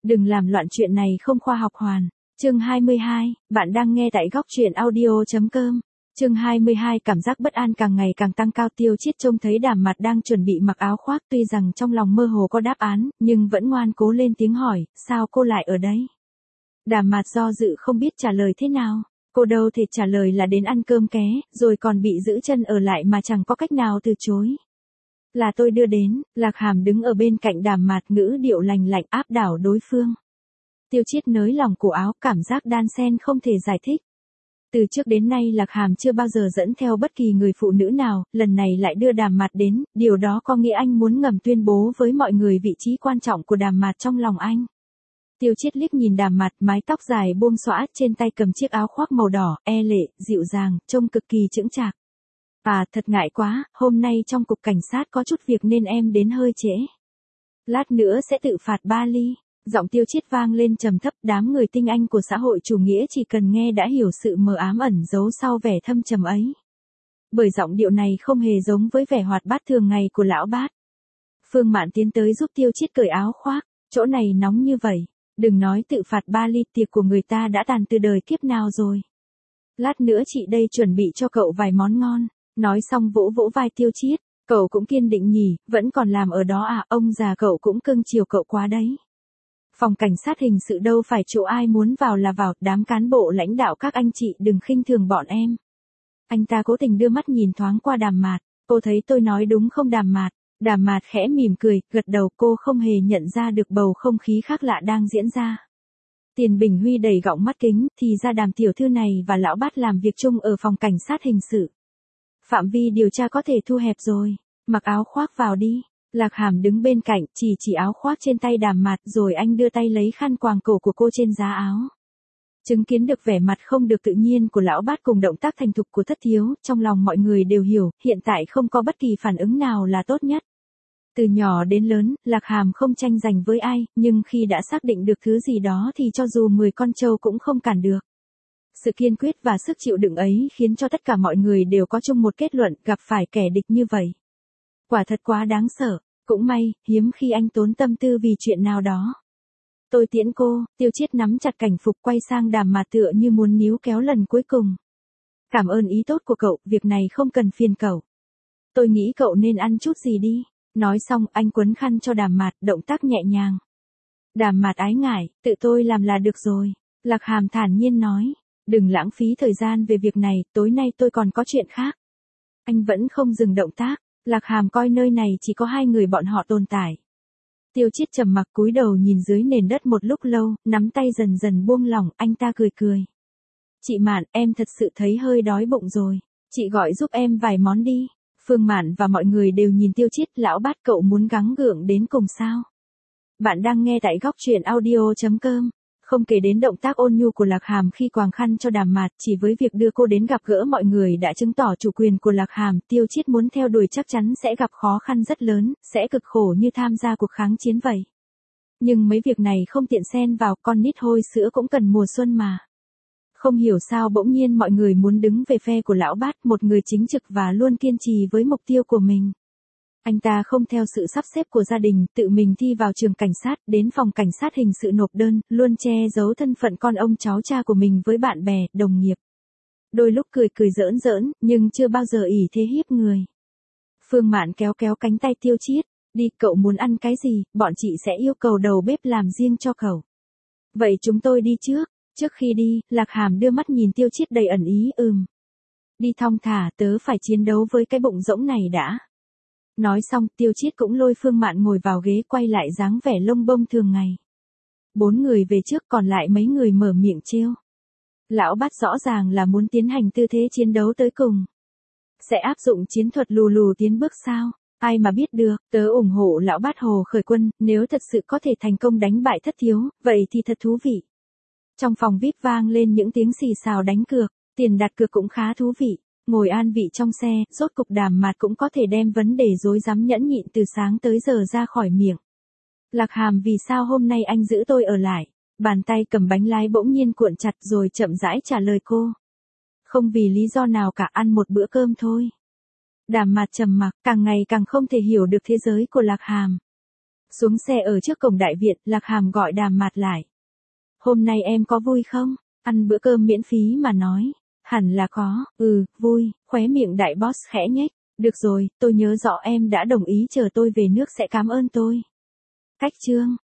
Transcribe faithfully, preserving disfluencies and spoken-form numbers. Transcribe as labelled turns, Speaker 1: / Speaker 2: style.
Speaker 1: Đừng làm loạn, chuyện này không khoa học hoàn. Chương hai mươi hai, bạn đang nghe tại góc truyện audio.com. Chương hai mươi hai, cảm giác bất an càng ngày càng tăng cao. Tiêu Chiết trông thấy Đàm Mạt đang chuẩn bị mặc áo khoác, tuy rằng trong lòng mơ hồ có đáp án, nhưng vẫn ngoan cố lên tiếng hỏi, sao cô lại ở đây? Đàm Mạt do dự không biết trả lời thế nào. Cô đâu thể trả lời là đến ăn cơm ké, rồi còn bị giữ chân ở lại mà chẳng có cách nào từ chối. Là tôi đưa đến. Lạc Hàm đứng ở bên cạnh Đàm Mạt, ngữ điệu lành lạnh áp đảo đối phương. Tiêu Chiết nới lòng cổ áo, cảm giác đan xen không thể giải thích. Từ trước đến nay Lạc Hàm chưa bao giờ dẫn theo bất kỳ người phụ nữ nào, lần này lại đưa Đàm Mạt đến, điều đó có nghĩa anh muốn ngầm tuyên bố với mọi người vị trí quan trọng của Đàm Mạt trong lòng anh. Tiêu Chiết liếc nhìn Đàm Mạt, mái tóc dài buông xõa, trên tay cầm chiếc áo khoác màu đỏ, e lệ, dịu dàng, trông cực kỳ chững chạc. À, thật ngại quá, hôm nay trong cục cảnh sát có chút việc nên em đến hơi trễ. Lát nữa sẽ tự phạt ba ly. Giọng Tiêu Chiết vang lên trầm thấp, đám người tinh anh của xã hội chủ nghĩa chỉ cần nghe đã hiểu sự mờ ám ẩn giấu sau vẻ thâm trầm ấy. Bởi giọng điệu này không hề giống với vẻ hoạt bát thường ngày của lão bát. Phương Mạn tiến tới giúp Tiêu Chiết cởi áo khoác, chỗ này nóng như vậy, đừng nói tự phạt ba ly, tiệc của người ta đã tàn từ đời kiếp nào rồi. Lát nữa chị đây chuẩn bị cho cậu vài món ngon. Nói xong vỗ vỗ vai Tiêu Chiết, cậu cũng kiên định nhỉ, vẫn còn làm ở đó à, ông già cậu cũng cưng chiều cậu quá đấy. Phòng cảnh sát hình sự đâu phải chỗ ai muốn vào là vào, đám cán bộ lãnh đạo các anh chị đừng khinh thường bọn em. Anh ta cố tình đưa mắt nhìn thoáng qua Đàm Mạt, cô thấy tôi nói đúng không Đàm Mạt? Đàm Mạt khẽ mỉm cười, gật đầu, cô không hề nhận ra được bầu không khí khác lạ đang diễn ra. Tiền Bình Huy đầy gọng mắt kính, thì ra Đàm tiểu thư này và lão bát làm việc chung ở phòng cảnh sát hình sự. Phạm vi điều tra có thể thu hẹp rồi, mặc áo khoác vào đi. Lạc Hàm đứng bên cạnh, chỉ chỉ áo khoác trên tay Đàm Mạt, rồi anh đưa tay lấy khăn quàng cổ của cô trên giá áo. Chứng kiến được vẻ mặt không được tự nhiên của lão bát cùng động tác thành thục của thất thiếu, trong lòng mọi người đều hiểu, hiện tại không có bất kỳ phản ứng nào là tốt nhất. Từ nhỏ đến lớn, Lạc Hàm không tranh giành với ai, nhưng khi đã xác định được thứ gì đó thì cho dù mười con trâu cũng không cản được. Sự kiên quyết và sức chịu đựng ấy khiến cho tất cả mọi người đều có chung một kết luận, gặp phải kẻ địch như vậy. Quả thật quá đáng sợ, cũng may, hiếm khi anh tốn tâm tư vì chuyện nào đó. Tôi tiễn cô. Tiêu Chiết nắm chặt cảnh phục quay sang Đàm Mạt tựa như muốn níu kéo lần cuối cùng. Cảm ơn ý tốt của cậu, việc này không cần phiền cậu. Tôi nghĩ cậu nên ăn chút gì đi. Nói xong anh quấn khăn cho Đàm Mạt, động tác nhẹ nhàng. Đàm Mạt ái ngại, tự tôi làm là được rồi. Lạc Hàm thản nhiên nói, đừng lãng phí thời gian về việc này, tối nay tôi còn có chuyện khác. Anh vẫn không dừng động tác. Lạc Hàm coi nơi này chỉ có hai người bọn họ tồn tại. Tiêu Chiết trầm mặc cúi đầu nhìn dưới nền đất một lúc lâu, nắm tay dần dần buông lỏng, anh ta cười cười. Chị Mạn, em thật sự thấy hơi đói bụng rồi. Chị gọi giúp em vài món đi. Phương Mạn và mọi người đều nhìn Tiêu Chiết, lão bát cậu muốn gắng gượng đến cùng sao? Bạn đang nghe tại góc truyện audio.com. Không kể đến động tác ôn nhu của Lạc Hàm khi quàng khăn cho Đàm Mạt, chỉ với việc đưa cô đến gặp gỡ mọi người đã chứng tỏ chủ quyền của Lạc Hàm, Tiêu Chiết muốn theo đuổi chắc chắn sẽ gặp khó khăn rất lớn, sẽ cực khổ như tham gia cuộc kháng chiến vậy. Nhưng mấy việc này không tiện xen vào, con nít hôi sữa cũng cần mùa xuân mà. Không hiểu sao bỗng nhiên mọi người muốn đứng về phe của lão bát, một người chính trực và luôn kiên trì với mục tiêu của mình. Anh ta không theo sự sắp xếp của gia đình, tự mình thi vào trường cảnh sát, đến phòng cảnh sát hình sự nộp đơn, luôn che giấu thân phận con ông cháu cha của mình với bạn bè, đồng nghiệp. Đôi lúc cười cười giỡn giỡn, nhưng chưa bao giờ ỷ thế hiếp người. Phương Mạn kéo kéo cánh tay Tiêu Chiết, đi, cậu muốn ăn cái gì, bọn chị sẽ yêu cầu đầu bếp làm riêng cho cậu. Vậy chúng tôi đi trước. Trước khi đi, Lạc Hàm đưa mắt nhìn Tiêu Chiết đầy ẩn ý, ừm. Đi thong thả, tớ phải chiến đấu với cái bụng rỗng này đã. Nói xong, Tiêu Chiết cũng lôi Phương Mạn ngồi vào ghế, quay lại dáng vẻ lông bông thường ngày. Bốn người về trước, còn lại mấy người mở miệng trêu. Lão bát rõ ràng là muốn tiến hành tư thế chiến đấu tới cùng. Sẽ áp dụng chiến thuật lù lù tiến bước sao? Ai mà biết được, tớ ủng hộ lão bát Hồ khởi quân, nếu thật sự có thể thành công đánh bại thất thiếu, vậy thì thật thú vị. Trong phòng vi ai pi vang lên những tiếng xì xào đánh cược, tiền đặt cược cũng khá thú vị. Ngồi an vị trong xe, rốt cục Đàm Mạt cũng có thể đem vấn đề rối rắm nhẫn nhịn từ sáng tới giờ ra khỏi miệng. Lạc Hàm, vì sao hôm nay anh giữ tôi ở lại? Bàn tay cầm bánh lái bỗng nhiên cuộn chặt rồi chậm rãi trả lời cô. Không vì lý do nào cả, ăn một bữa cơm thôi. Đàm Mạt trầm mặc, càng ngày càng không thể hiểu được thế giới của Lạc Hàm. Xuống xe ở trước cổng đại viện, Lạc Hàm gọi Đàm Mạt lại. Hôm nay em có vui không? Ăn bữa cơm miễn phí mà nói. Hẳn là có, ừ, vui, khóe miệng đại boss khẽ nhếch. Được rồi, tôi nhớ rõ em đã đồng ý chờ tôi về nước sẽ cảm ơn tôi. Cách chương.